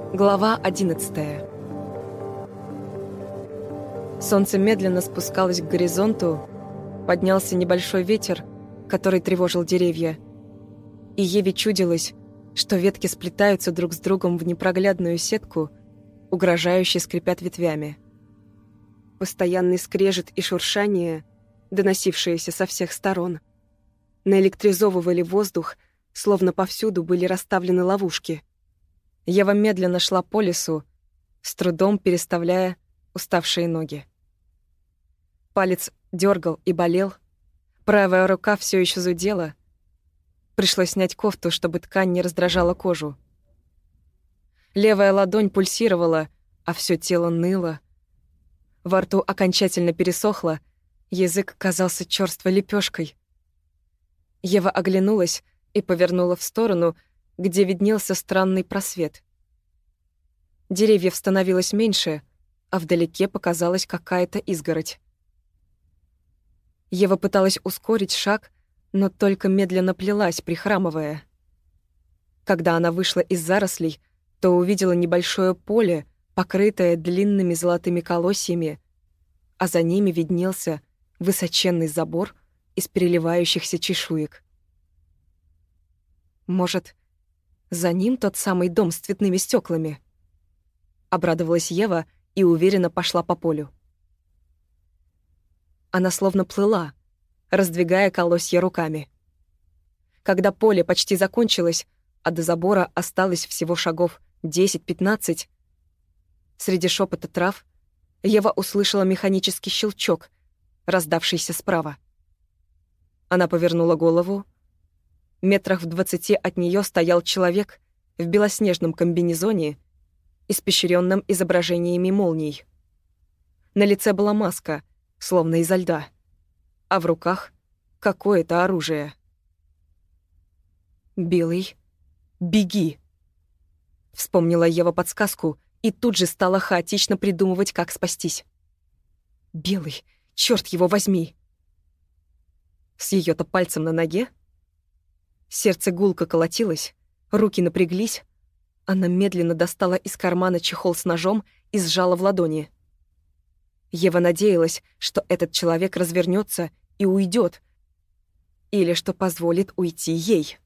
Глава 11. Солнце медленно спускалось к горизонту, поднялся небольшой ветер, который тревожил деревья, и Еве чудилось, что ветки сплетаются друг с другом в непроглядную сетку, угрожающе скрипят ветвями. Постоянный скрежет и шуршание, доносившиеся со всех сторон, наэлектризовывали воздух, словно повсюду были расставлены ловушки. Ева медленно шла по лесу, с трудом переставляя уставшие ноги. Палец дергал и болел, правая рука все еще зудела. Пришлось снять кофту, чтобы ткань не раздражала кожу. Левая ладонь пульсировала, а все тело ныло. Во рту окончательно пересохло, язык казался чёрствой лепешкой. Ева оглянулась и повернула в сторону, где виднелся странный просвет. Деревьев становилось меньше, а вдалеке показалась какая-то изгородь. Ева пыталась ускорить шаг, но только медленно плелась, прихрамывая. Когда она вышла из зарослей, то увидела небольшое поле, покрытое длинными золотыми колосьями, а за ними виднелся высоченный забор из переливающихся чешуек. Может, за ним тот самый дом с цветными стеклами? Обрадовалась Ева и уверенно пошла по полю. Она словно плыла, раздвигая колосья руками. Когда поле почти закончилось, а до забора осталось всего шагов 10-15, среди шепота трав Ева услышала механический щелчок, раздавшийся справа. Она повернула голову. Метрах в 20 от нее стоял человек в белоснежном комбинезоне, испещренном изображениями молний. На лице была маска, словно изо льда, а в руках какое-то оружие. «Белый, беги!» Вспомнила Ева подсказку и тут же стала хаотично придумывать, как спастись. «Белый, черт его возьми!» С ее-то пальцем на ноге? Сердце гулко колотилось, руки напряглись. Она медленно достала из кармана чехол с ножом и сжала в ладони. Ева надеялась, что этот человек развернется и уйдет, или что позволит уйти ей.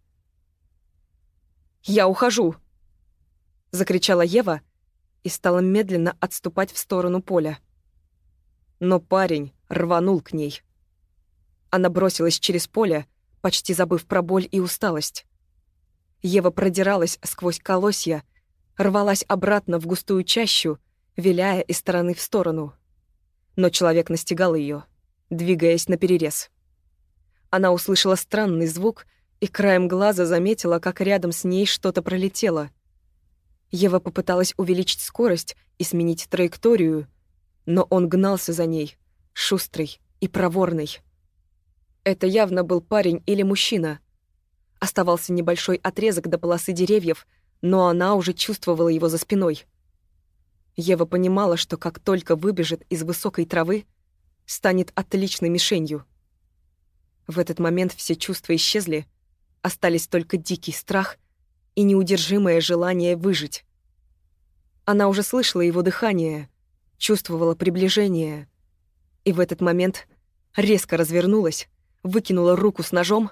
«Я ухожу!» — закричала Ева и стала медленно отступать в сторону поля. Но парень рванул к ней. Она бросилась через поле, почти забыв про боль и усталость. Ева продиралась сквозь колосья, рвалась обратно в густую чащу, виляя из стороны в сторону. Но человек настигал ее, двигаясь наперерез. Она услышала странный звук и краем глаза заметила, как рядом с ней что-то пролетело. Ева попыталась увеличить скорость и сменить траекторию, но он гнался за ней, шустрый и проворный. Это явно был парень или мужчина. Оставался небольшой отрезок до полосы деревьев, но она уже чувствовала его за спиной. Ева понимала, что как только выбежит из высокой травы, станет отличной мишенью. В этот момент все чувства исчезли, остались только дикий страх и неудержимое желание выжить. Она уже слышала его дыхание, чувствовала приближение, и в этот момент резко развернулась, выкинула руку с ножом.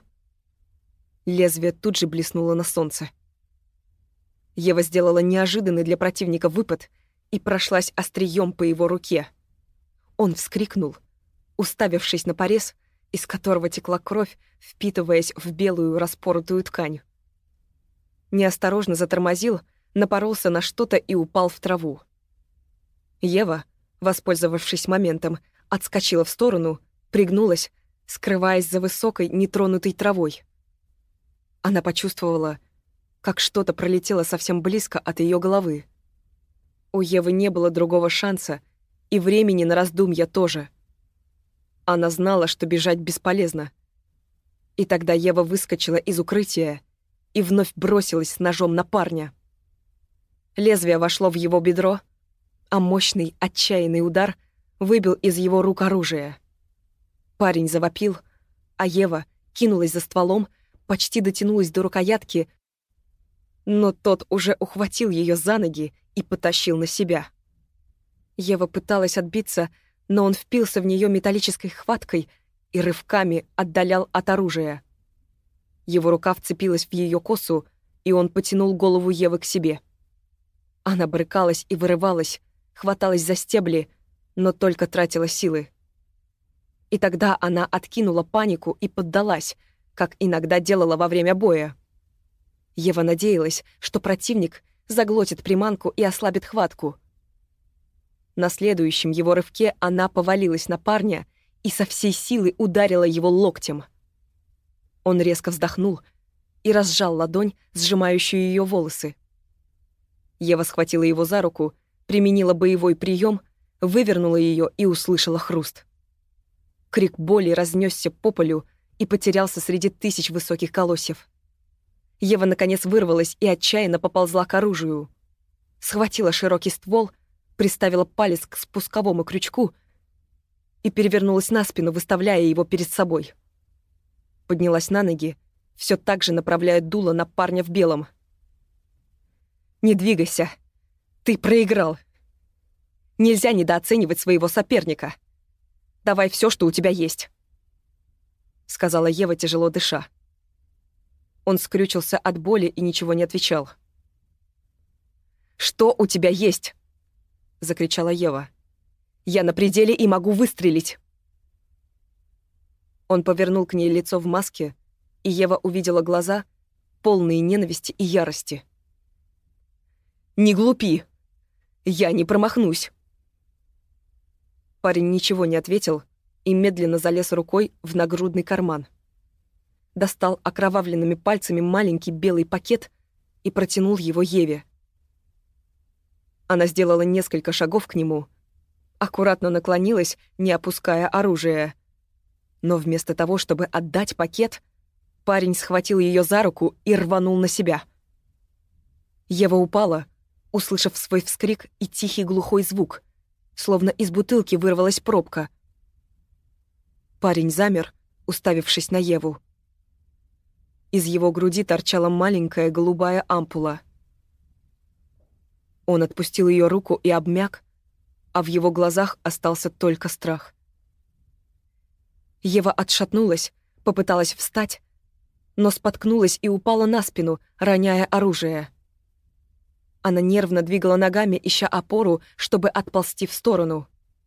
Лезвие тут же блеснуло на солнце. Ева сделала неожиданный для противника выпад и прошлась острием по его руке. Он вскрикнул, уставившись на порез, из которого текла кровь, впитываясь в белую распоротую ткань. Неосторожно затормозил, напоролся на что-то и упал в траву. Ева, воспользовавшись моментом, отскочила в сторону, пригнулась, скрываясь за высокой, нетронутой травой. Она почувствовала, как что-то пролетело совсем близко от ее головы. У Евы не было другого шанса, и времени на раздумья тоже. Она знала, что бежать бесполезно. И тогда Ева выскочила из укрытия и вновь бросилась с ножом на парня. Лезвие вошло в его бедро, а мощный, отчаянный удар выбил из его рук оружие. Парень завопил, а Ева кинулась за стволом, почти дотянулась до рукоятки, но тот уже ухватил ее за ноги и потащил на себя. Ева пыталась отбиться, но он впился в нее металлической хваткой и рывками отдалял от оружия. Его рука вцепилась в ее косу, и он потянул голову Евы к себе. Она брыкалась и вырывалась, хваталась за стебли, но только тратила силы. И тогда она откинула панику и поддалась, как иногда делала во время боя. Ева надеялась, что противник заглотит приманку и ослабит хватку. На следующем его рывке она повалилась на парня и со всей силы ударила его локтем. Он резко вздохнул и разжал ладонь, сжимающую ее волосы. Ева схватила его за руку, применила боевой прием, вывернула ее и услышала хруст. Крик боли разнесся по полю и потерялся среди тысяч высоких колосьев. Ева, наконец, вырвалась и отчаянно поползла к оружию. Схватила широкий ствол, приставила палец к спусковому крючку и перевернулась на спину, выставляя его перед собой. Поднялась на ноги, все так же направляя дуло на парня в белом. «Не двигайся. Ты проиграл. Нельзя недооценивать своего соперника. Давай все, что у тебя есть», — сказала Ева, тяжело дыша. Он скрючился от боли и ничего не отвечал. «Что у тебя есть?» — закричала Ева. «Я на пределе и могу выстрелить». Он повернул к ней лицо в маске, и Ева увидела глаза, полные ненависти и ярости. «Не глупи! Я не промахнусь!» Парень ничего не ответил и медленно залез рукой в нагрудный карман. Достал окровавленными пальцами маленький белый пакет и протянул его Еве. Она сделала несколько шагов к нему, аккуратно наклонилась, не опуская оружие. Но вместо того, чтобы отдать пакет, парень схватил ее за руку и рванул на себя. Ева упала, услышав свой вскрик и тихий глухой звук, словно из бутылки вырвалась пробка. Парень замер, уставившись на Еву. Из его груди торчала маленькая голубая ампула. Он отпустил ее руку и обмяк, а в его глазах остался только страх. Ева отшатнулась, попыталась встать, но споткнулась и упала на спину, роняя оружие. Она нервно двигала ногами, ища опору, чтобы отползти в сторону.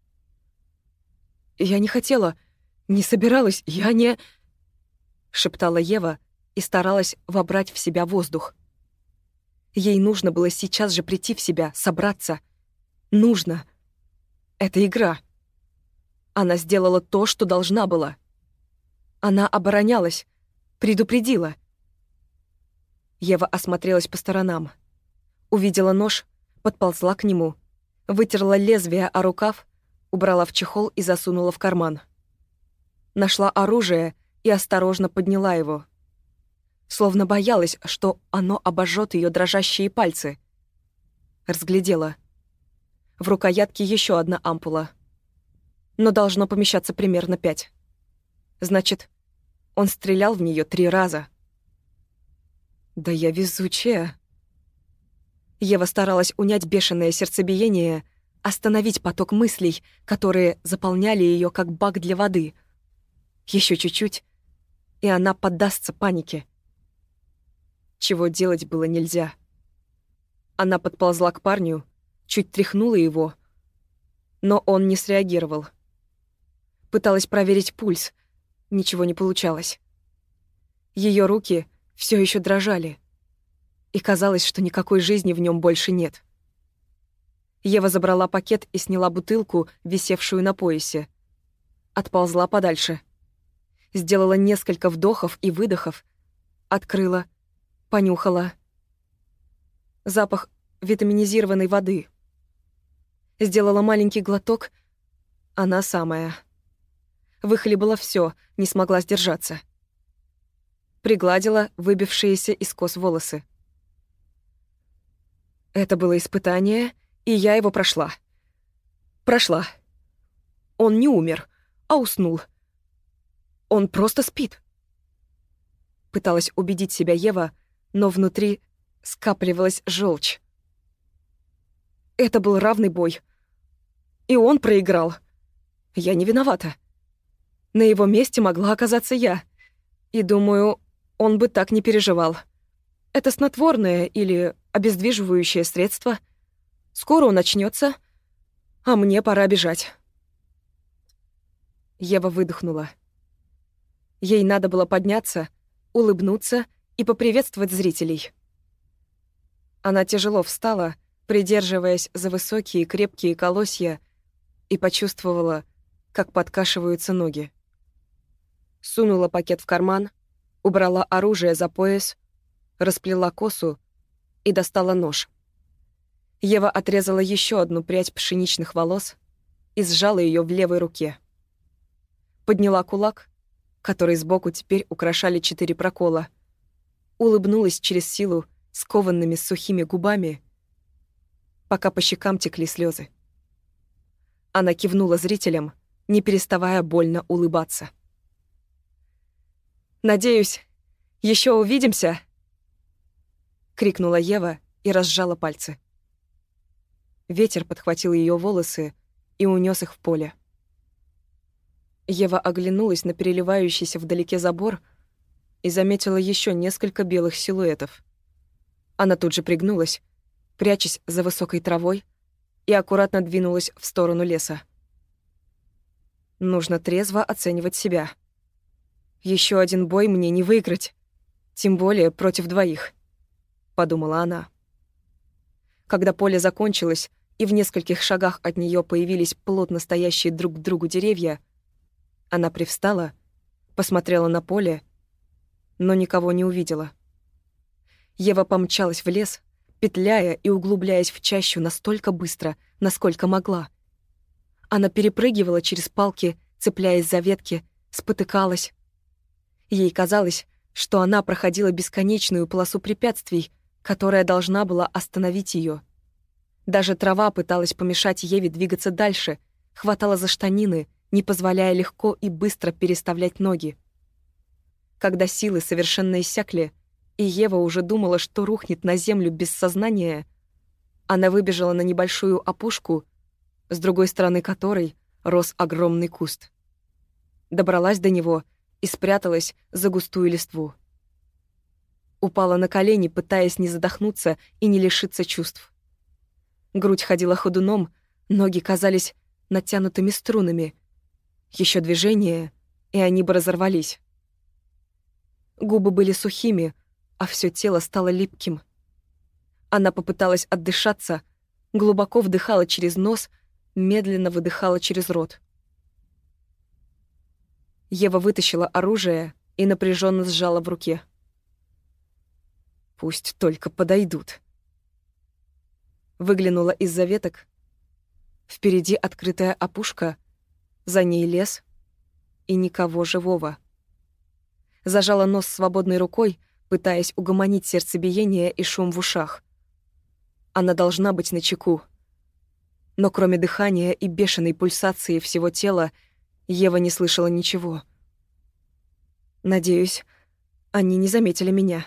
«Я не хотела, не собиралась, я не...» — шептала Ева и старалась вобрать в себя воздух. Ей нужно было сейчас же прийти в себя, собраться. Нужно. Это игра. Она сделала то, что должна была. Она оборонялась, предупредила. Ева осмотрелась по сторонам. Увидела нож, подползла к нему, вытерла лезвие о рукав, убрала в чехол и засунула в карман. Нашла оружие и осторожно подняла его. Словно боялась, что оно обожжет ее дрожащие пальцы. Разглядела. В рукоятке еще одна ампула. Но должно помещаться примерно 5. Значит, он стрелял в нее 3 раза. Да я везучая. Ева старалась унять бешеное сердцебиение, остановить поток мыслей, которые заполняли ее как бак для воды. Еще чуть-чуть, и она поддастся панике. Чего делать было нельзя. Она подползла к парню, чуть тряхнула его, но он не среагировал. Пыталась проверить пульс, ничего не получалось. Ее руки все еще дрожали, и казалось, что никакой жизни в нем больше нет. Ева забрала пакет и сняла бутылку, висевшую на поясе. Отползла подальше. Сделала несколько вдохов и выдохов, открыла, понюхала. Запах витаминизированной воды. Сделала маленький глоток, она самая. Выхлебала все, не смогла сдержаться. Пригладила выбившиеся из кос волосы. Это было испытание, и я его прошла. Прошла. Он не умер, а уснул. Он просто спит. Пыталась убедить себя Ева, но внутри скапливалась желчь. Это был равный бой. И он проиграл. Я не виновата. На его месте могла оказаться я. И думаю, он бы так не переживал. Это снотворное или обездвиживающее средство. Скоро он очнется, а мне пора бежать. Ева выдохнула. Ей надо было подняться, улыбнуться и поприветствовать зрителей. Она тяжело встала, придерживаясь за высокие крепкие колосья, и почувствовала, как подкашиваются ноги. Сунула пакет в карман, убрала оружие за пояс, расплела косу и достала нож. Ева отрезала еще одну прядь пшеничных волос и сжала ее в левой руке. Подняла кулак, который сбоку теперь украшали 4 прокола, улыбнулась через силу скованными сухими губами, пока по щекам текли слезы. Она кивнула зрителям, не переставая больно улыбаться. «Надеюсь, еще увидимся?» — крикнула Ева и разжала пальцы. Ветер подхватил ее волосы и унес их в поле. Ева оглянулась на переливающийся вдалеке забор и заметила еще несколько белых силуэтов. Она тут же пригнулась, прячась за высокой травой, и аккуратно двинулась в сторону леса. Нужно трезво оценивать себя. Еще один бой мне не выиграть, тем более против 2, подумала она. Когда поле закончилось, и в нескольких шагах от нее появились плотно стоящие друг к другу деревья, она привстала, посмотрела на поле, но никого не увидела. Ева помчалась в лес, петляя и углубляясь в чащу настолько быстро, насколько могла. Она перепрыгивала через палки, цепляясь за ветки, спотыкалась. Ей казалось, что она проходила бесконечную полосу препятствий, которая должна была остановить ее. Даже трава пыталась помешать Еве двигаться дальше, хватала за штанины, не позволяя легко и быстро переставлять ноги. Когда силы совершенно иссякли, и Ева уже думала, что рухнет на землю без сознания, она выбежала на небольшую опушку, с другой стороны которой рос огромный куст. Добралась до него и спряталась за густую листву. Упала на колени, пытаясь не задохнуться и не лишиться чувств. Грудь ходила ходуном, ноги казались натянутыми струнами. Еще движение, и они бы разорвались. Губы были сухими, а все тело стало липким. Она попыталась отдышаться, глубоко вдыхала через нос, медленно выдыхала через рот. Ева вытащила оружие и напряженно сжала в руке. «Пусть только подойдут». Выглянула из-за веток. Впереди открытая опушка, за ней лес и никого живого. Зажала нос свободной рукой, пытаясь угомонить сердцебиение и шум в ушах. Она должна быть начеку. Но кроме дыхания и бешеной пульсации всего тела, Ева не слышала ничего. Надеюсь, они не заметили меня.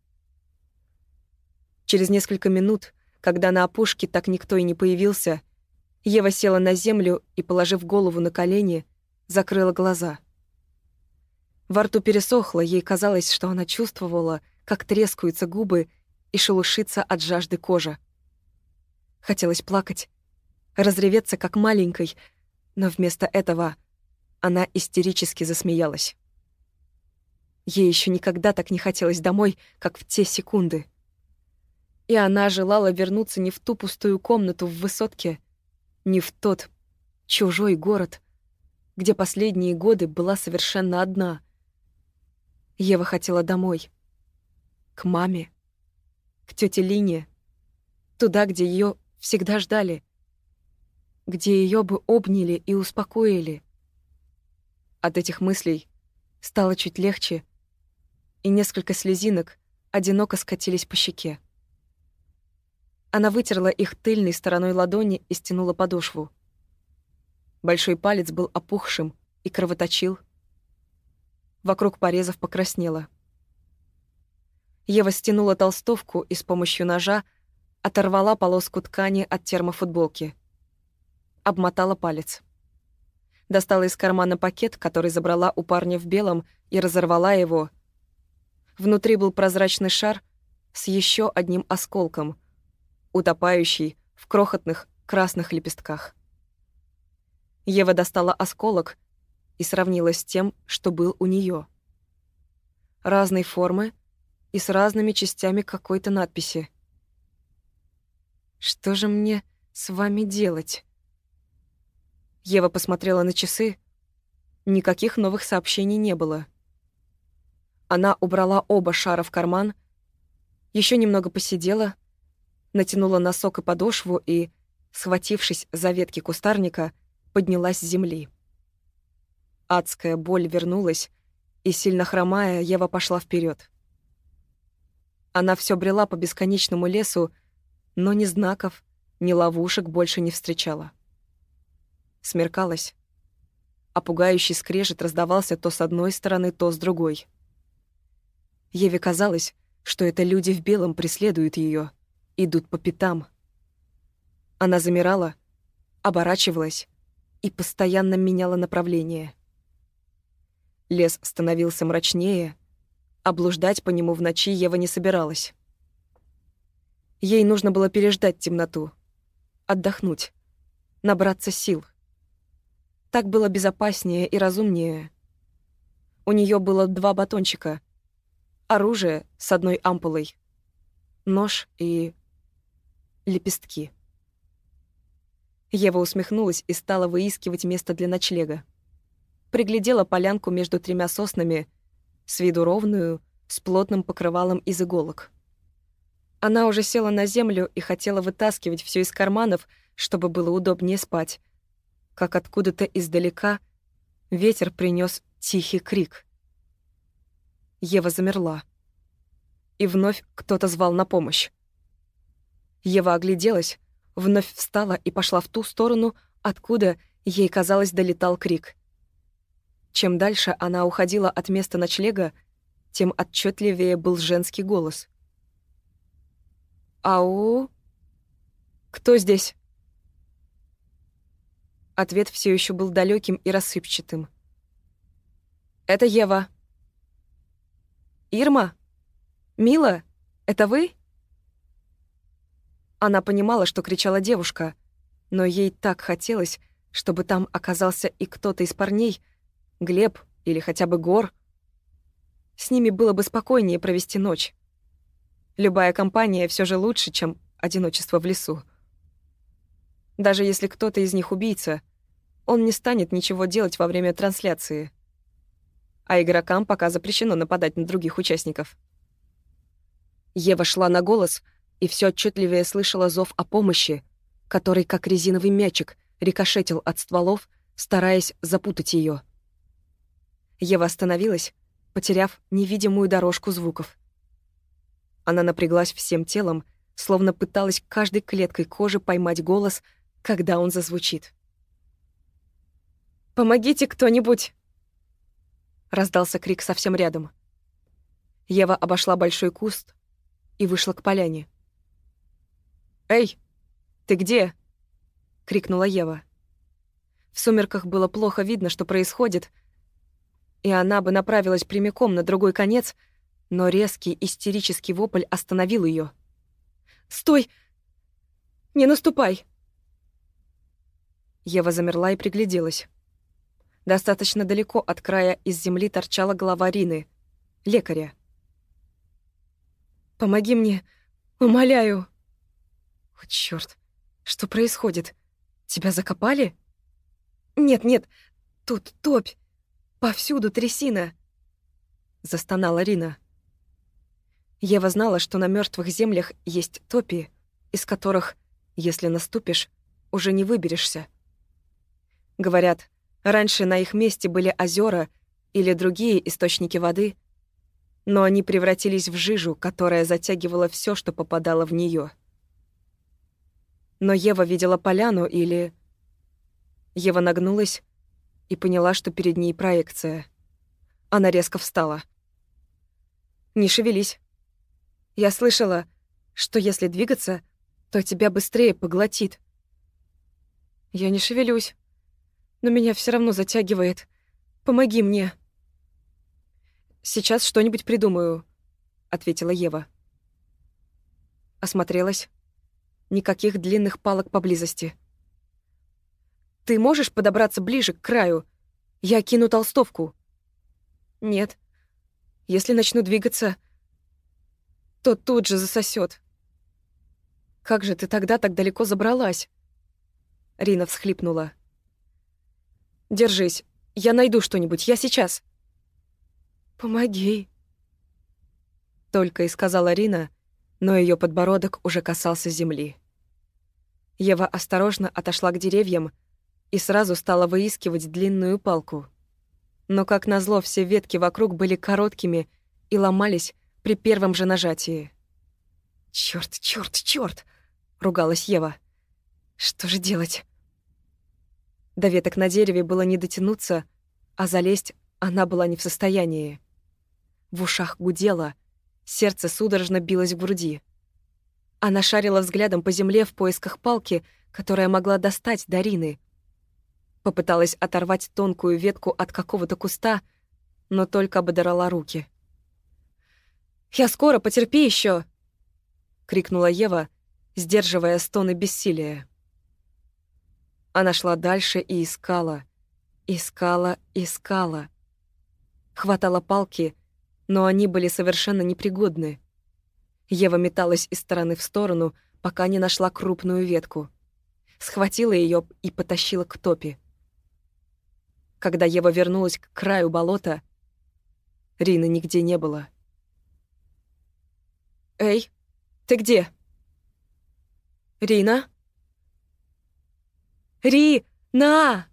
Через несколько минут, когда на опушке так никто и не появился, Ева села на землю и, положив голову на колени, закрыла глаза. Во рту пересохло, ей казалось, что она чувствовала, как трескаются губы и шелушится от жажды кожа. Хотелось плакать, разреветься как маленькой, но вместо этого она истерически засмеялась. Ей еще никогда так не хотелось домой, как в те секунды. И она желала вернуться не в ту пустую комнату в высотке, не в тот чужой город, где последние годы была совершенно одна. Ева хотела домой. К маме. К тете Лине. Туда, где ее всегда ждали. Где ее бы обняли и успокоили. От этих мыслей стало чуть легче, и несколько слезинок одиноко скатились по щеке. Она вытерла их тыльной стороной ладони и стянула подошву. Большой палец был опухшим и кровоточил. Вокруг порезов покраснело. Ева стянула толстовку и с помощью ножа оторвала полоску ткани от термофутболки. Обмотала палец. Достала из кармана пакет, который забрала у парня в белом, и разорвала его. Внутри был прозрачный шар с еще одним осколком, утопающий в крохотных красных лепестках. Ева достала осколок и сравнила с тем, что был у нее. Разной формы и с разными частями какой-то надписи. «Что же мне с вами делать?» Ева посмотрела на часы. Никаких новых сообщений не было. Она убрала оба шара в карман, еще немного посидела, натянула носок и подошву и, схватившись за ветки кустарника, поднялась с земли. Адская боль вернулась, и, сильно хромая, Ева пошла вперед. Она все брела по бесконечному лесу, но ни знаков, ни ловушек больше не встречала. Смеркалось, а пугающий скрежет раздавался то с одной стороны, то с другой. Еве казалось, что это люди в белом преследуют ее, идут по пятам. Она замирала, оборачивалась и постоянно меняла направление. Лес становился мрачнее, а блуждать по нему в ночи Ева не собиралась. Ей нужно было переждать темноту, отдохнуть, набраться сил. Так было безопаснее и разумнее. У нее было 2 батончика, оружие с одной ампулой, нож и лепестки. Ева усмехнулась и стала выискивать место для ночлега. Приглядела полянку между 3 соснами, с виду ровную, с плотным покрывалом из иголок. Она уже села на землю и хотела вытаскивать все из карманов, чтобы было удобнее спать, как откуда-то издалека ветер принес тихий крик. Ева замерла. И вновь кто-то звал на помощь. Ева огляделась, вновь встала и пошла в ту сторону, откуда, ей казалось, долетал крик. Чем дальше она уходила от места ночлега, тем отчетливее был женский голос. «Ау? Кто здесь?» Ответ все еще был далеким и рассыпчатым. «Это Ева». «Ирма? Мила? Это вы?» Она понимала, что кричала девушка, но ей так хотелось, чтобы там оказался и кто-то из парней, Глеб или хотя бы Гор. С ними было бы спокойнее провести ночь. Любая компания все же лучше, чем одиночество в лесу. Даже если кто-то из них убийца, он не станет ничего делать во время трансляции. А игрокам пока запрещено нападать на других участников. Ева шла на голос и все отчетливее слышала зов о помощи, который, как резиновый мячик, рикошетил от стволов, стараясь запутать ее. Ева остановилась, потеряв невидимую дорожку звуков. Она напряглась всем телом, словно пыталась каждой клеткой кожи поймать голос, когда он зазвучит. «Помогите кто-нибудь!» Раздался крик совсем рядом. Ева обошла большой куст и вышла к поляне. «Эй, ты где?» — крикнула Ева. В сумерках было плохо видно, что происходит, и она бы направилась прямиком на другой конец, но резкий истерический вопль остановил ее. «Стой! Не наступай!» Ева замерла и пригляделась. Достаточно далеко от края из земли торчала голова Рины, лекаря. «Помоги мне, умоляю!» «О, чёрт! Что происходит? Тебя закопали?» «Нет, тут топь! Повсюду трясина!» — застонала Рина. Ева знала, что на мертвых землях есть топи, из которых, если наступишь, уже не выберешься. Говорят, раньше на их месте были озера или другие источники воды, но они превратились в жижу, которая затягивала все, что попадало в нее. Но Ева видела поляну или... Ева нагнулась и поняла, что перед ней проекция. Она резко встала. «Не шевелись. Я слышала, что если двигаться, то тебя быстрее поглотит. Я не шевелюсь, но меня все равно затягивает. Помоги мне. Сейчас что-нибудь придумаю, ответила Ева. Осмотрелась. Никаких длинных палок поблизости. Ты можешь подобраться ближе к краю? Я кину толстовку. Нет. Если начну двигаться, то тут же засосет. Как же ты тогда так далеко забралась? Рина всхлипнула. Держись, я найду что-нибудь, я сейчас. Помоги. Только и сказала Рина, но ее подбородок уже касался земли. Ева осторожно отошла к деревьям и сразу стала выискивать длинную палку. Но, как назло, все ветки вокруг были короткими и ломались при первом же нажатии. «Чёрт, чёрт, чёрт!» — ругалась Ева. «Что же делать?» До веток на дереве было не дотянуться, а залезть она была не в состоянии. В ушах гудело, сердце судорожно билось в груди. Она шарила взглядом по земле в поисках палки, которая могла достать до Рины. Попыталась оторвать тонкую ветку от какого-то куста, но только ободрала руки. «Я скоро, потерпи еще! Крикнула Ева, сдерживая стоны бессилия. Она шла дальше и искала, искала, искала. Хватала палки, но они были совершенно непригодны. Ева металась из стороны в сторону, пока не нашла крупную ветку. Схватила ее и потащила к топе. Когда Ева вернулась к краю болота, Рины нигде не было. «Эй, ты где?» «Рина?» «Ри-на!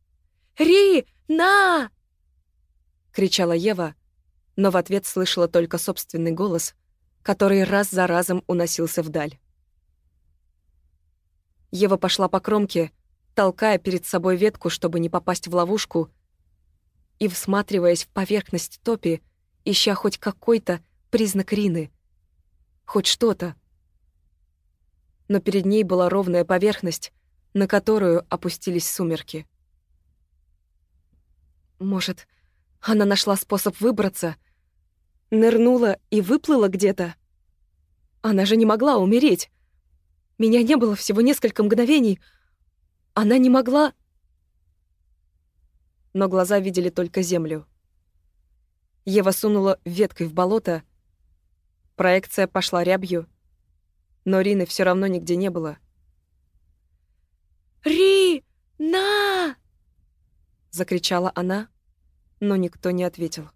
Ри-на!» — кричала Ева, но в ответ слышала только собственный голос, который раз за разом уносился вдаль. Ева пошла по кромке, толкая перед собой ветку, чтобы не попасть в ловушку, и всматриваясь в поверхность топи, ища хоть какой-то признак Рины, хоть что-то. Но перед ней была ровная поверхность, на которую опустились сумерки. Может, она нашла способ выбраться, нырнула и выплыла где-то? Она же не могла умереть. Меня не было всего несколько мгновений. Она не могла... Но глаза видели только землю. Ева сунула веткой в болото. Проекция пошла рябью, но Рины все равно нигде не было. «Ри-на!» — закричала она, но никто не ответил.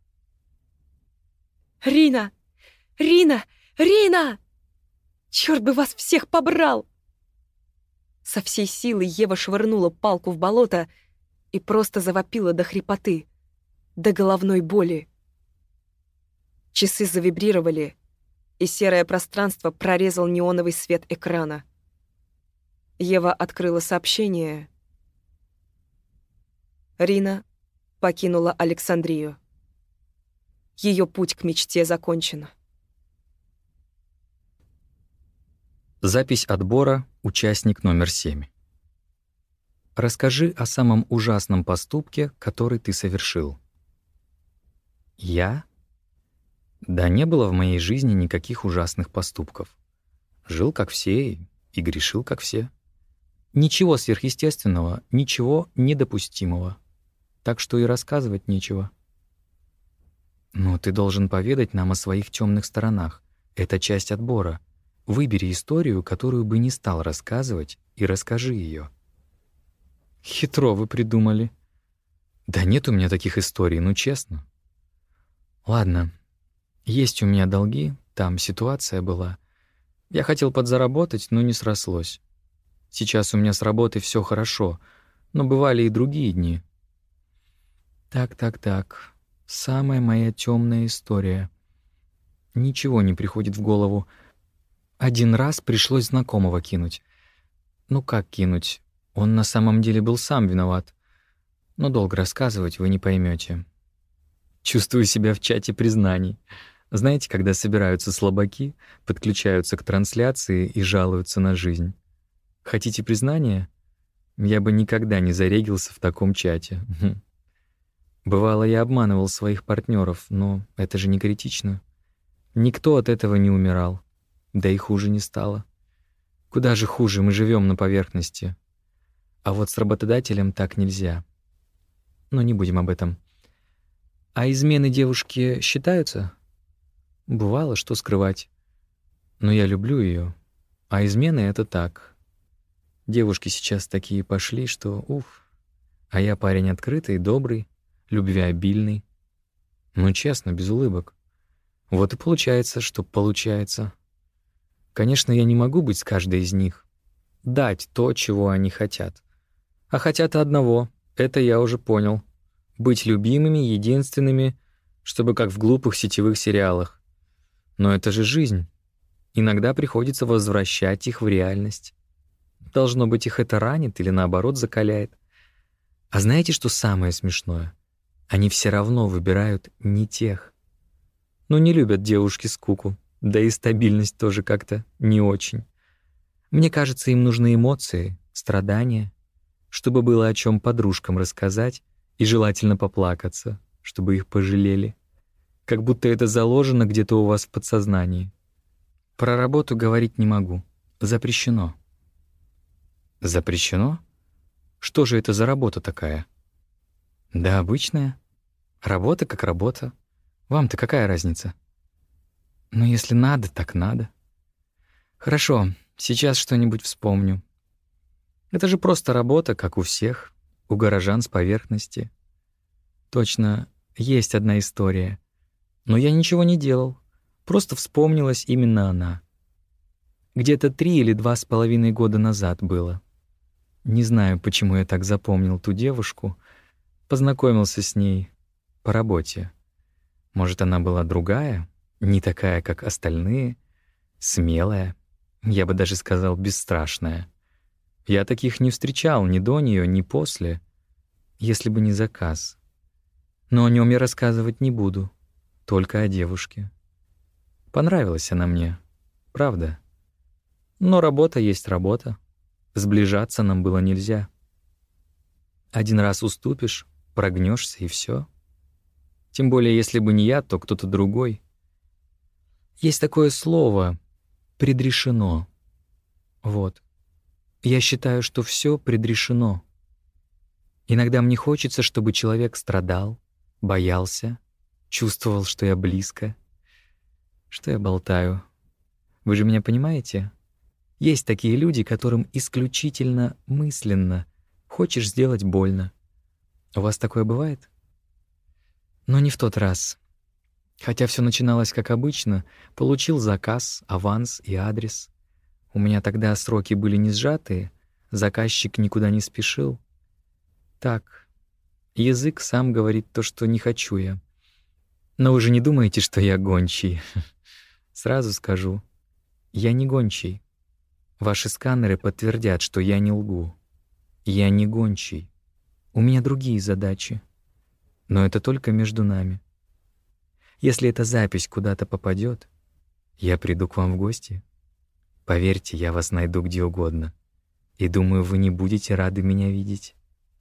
«Рина! Рина! Рина! Чёрт бы вас всех побрал!» Со всей силы Ева швырнула палку в болото и просто завопила до хрипоты, до головной боли. Часы завибрировали, и серое пространство прорезал неоновый свет экрана. Ева открыла сообщение. Рина покинула Александрию. Ее путь к мечте закончен. Запись отбора, участник номер 7. Расскажи о самом ужасном поступке, который ты совершил. Я? Да не было в моей жизни никаких ужасных поступков. Жил как все и грешил как все. Ничего сверхъестественного, ничего недопустимого. Так что и рассказывать нечего. Но ты должен поведать нам о своих темных сторонах. Это часть отбора. Выбери историю, которую бы не стал рассказывать, и расскажи ее. Хитро вы придумали. Да нет у меня таких историй, ну честно. Ладно, есть у меня долги, там ситуация была. Я хотел подзаработать, но не срослось. Сейчас у меня с работой все хорошо, но бывали и другие дни. Так. Самая моя темная история. Ничего не приходит в голову. Один раз пришлось знакомого кинуть. Ну как кинуть? Он на самом деле был сам виноват. Но долго рассказывать вы не поймете. Чувствую себя в чате признаний. Знаете, когда собираются слабаки, подключаются к трансляции и жалуются на жизнь. Хотите признания? Я бы никогда не зарегился в таком чате. Бывало, я обманывал своих партнеров, но это же не критично. Никто от этого не умирал, да и хуже не стало. Куда же хуже, мы живем на поверхности. А вот с работодателем так нельзя. Но не будем об этом. А измены девушки считаются? Бывало, что скрывать. Но я люблю ее, а измены — это так. Девушки сейчас такие пошли, что уф. А я парень открытый, добрый, любвеобильный. Ну, честно, без улыбок. Вот и получается, что получается. Конечно, я не могу быть с каждой из них. Дать то, чего они хотят. А хотят одного, это я уже понял. Быть любимыми, единственными, чтобы как в глупых сетевых сериалах. Но это же жизнь. Иногда приходится возвращать их в реальность. Должно быть, их это ранит или наоборот закаляет. А знаете, что самое смешное? Они все равно выбирают не тех. Ну, не любят девушки скуку, да и стабильность тоже как-то не очень. Мне кажется, им нужны эмоции, страдания, чтобы было о чем подружкам рассказать и желательно поплакаться, чтобы их пожалели. Как будто это заложено где-то у вас в подсознании. Про работу говорить не могу. Запрещено. Запрещено? Что же это за работа такая? Да обычная. Работа как работа. Вам-то какая разница? Ну, если надо, так надо. Хорошо, сейчас что-нибудь вспомню. Это же просто работа, как у всех, у горожан с поверхности. Точно, есть одна история. Но я ничего не делал. Просто вспомнилась именно она. Где-то 3 или 2,5 года назад было. Не знаю, почему я так запомнил ту девушку. Познакомился с ней по работе. Может, она была другая, не такая, как остальные, смелая, я бы даже сказал, бесстрашная. Я таких не встречал ни до нее, ни после, если бы не заказ. Но о нем я рассказывать не буду, только о девушке. Понравилась она мне, правда. Но работа есть работа. Сближаться нам было нельзя. Один раз уступишь, прогнешься и все. Тем более, если бы не я, то кто-то другой. Есть такое слово «предрешено». Вот. Я считаю, что все предрешено. Иногда мне хочется, чтобы человек страдал, боялся, чувствовал, что я близко. Что я болтаю? Вы же меня понимаете? Есть такие люди, которым исключительно мысленно хочешь сделать больно. У вас такое бывает? Но не в тот раз. Хотя все начиналось как обычно. Получил заказ, аванс и адрес. У меня тогда сроки были не сжатые, заказчик никуда не спешил. Так, язык сам говорит то, что не хочу я. Но вы же не думаете, что я гончий. Сразу скажу, я не гончий. Ваши сканеры подтвердят, что я не лгу. Я не гончий. У меня другие задачи. Но это только между нами. Если эта запись куда-то попадет, я приду к вам в гости. Поверьте, я вас найду где угодно. И думаю, вы не будете рады меня видеть.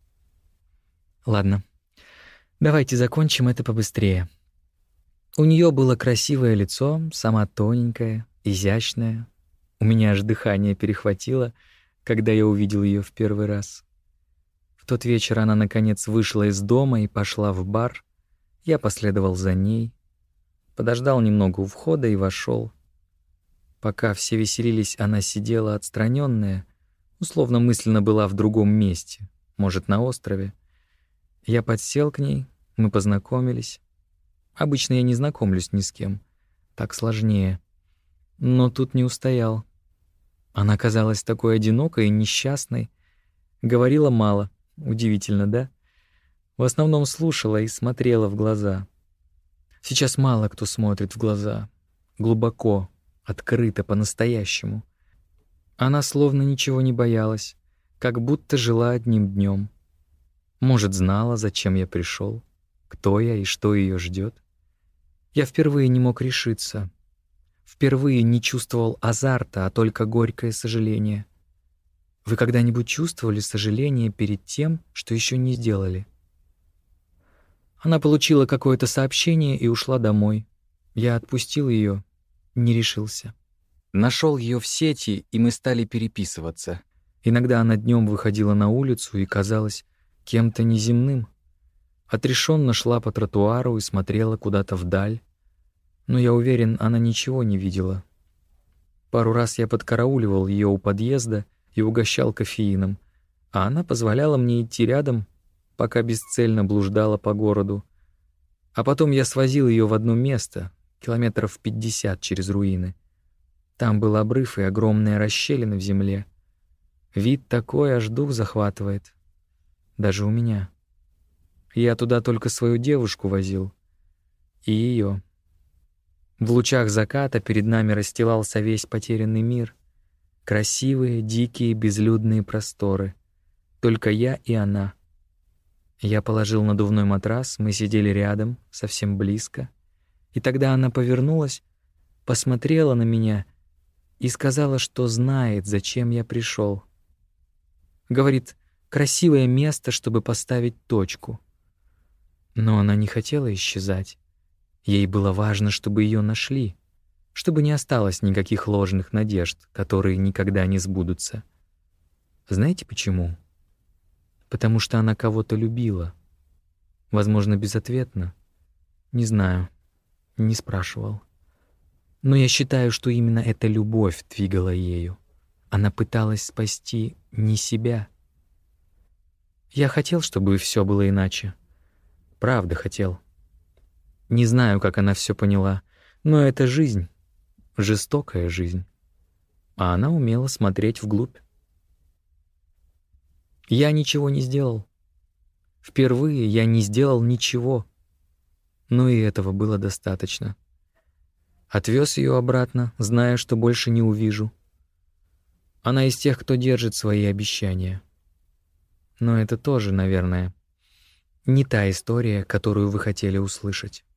Ладно, давайте закончим это побыстрее. У нее было красивое лицо, сама тоненькая, изящная. У меня аж дыхание перехватило, когда я увидел ее в первый раз. В тот вечер она, наконец, вышла из дома и пошла в бар. Я последовал за ней, подождал немного у входа и вошел. Пока все веселились, она сидела отстраненная, условно мысленно была в другом месте, может, на острове. Я подсел к ней, мы познакомились. Обычно я не знакомлюсь ни с кем, так сложнее. Но тут не устоял. Она казалась такой одинокой и несчастной, говорила мало. Удивительно, да? В основном слушала и смотрела в глаза. Сейчас мало кто смотрит в глаза. Глубоко, открыто, по-настоящему. Она словно ничего не боялась, как будто жила одним днем. Может, знала, зачем я пришел, кто я и что ее ждет. Я впервые не мог решиться. Впервые не чувствовал азарта, а только горькое сожаление. Вы когда-нибудь чувствовали сожаление перед тем, что еще не сделали? Она получила какое-то сообщение и ушла домой. Я отпустил ее, не решился. Нашел ее в сети, и мы стали переписываться. Иногда она днем выходила на улицу и казалась кем-то неземным. Отрешенно шла по тротуару и смотрела куда-то вдаль. Но я уверен, она ничего не видела. Пару раз я подкарауливал ее у подъезда и угощал кофеином, а она позволяла мне идти рядом, пока бесцельно блуждала по городу. А потом я свозил ее в одно место, километров 50 через руины. Там был обрыв и огромная расщелина в земле. Вид такой, аж дух захватывает. Даже у меня. Я туда только свою девушку возил. И ее. В лучах заката перед нами расстилался весь потерянный мир. Красивые, дикие, безлюдные просторы. Только я и она. Я положил надувной матрас, мы сидели рядом, совсем близко. И тогда она повернулась, посмотрела на меня и сказала, что знает, зачем я пришел. Говорит, красивое место, чтобы поставить точку. Но она не хотела исчезать. Ей было важно, чтобы ее нашли, чтобы не осталось никаких ложных надежд, которые никогда не сбудутся. Знаете почему? Потому что она кого-то любила. Возможно, безответно. Не знаю, не спрашивал. Но я считаю, что именно эта любовь двигала ею. Она пыталась спасти не себя. Я хотел, чтобы все было иначе. Правда хотел. Не знаю, как она все поняла, но это жизнь, жестокая жизнь. А она умела смотреть вглубь. Я ничего не сделал. Впервые я не сделал ничего. Но и этого было достаточно. Отвез ее обратно, зная, что больше не увижу. Она из тех, кто держит свои обещания. Но это тоже, наверное, не та история, которую вы хотели услышать.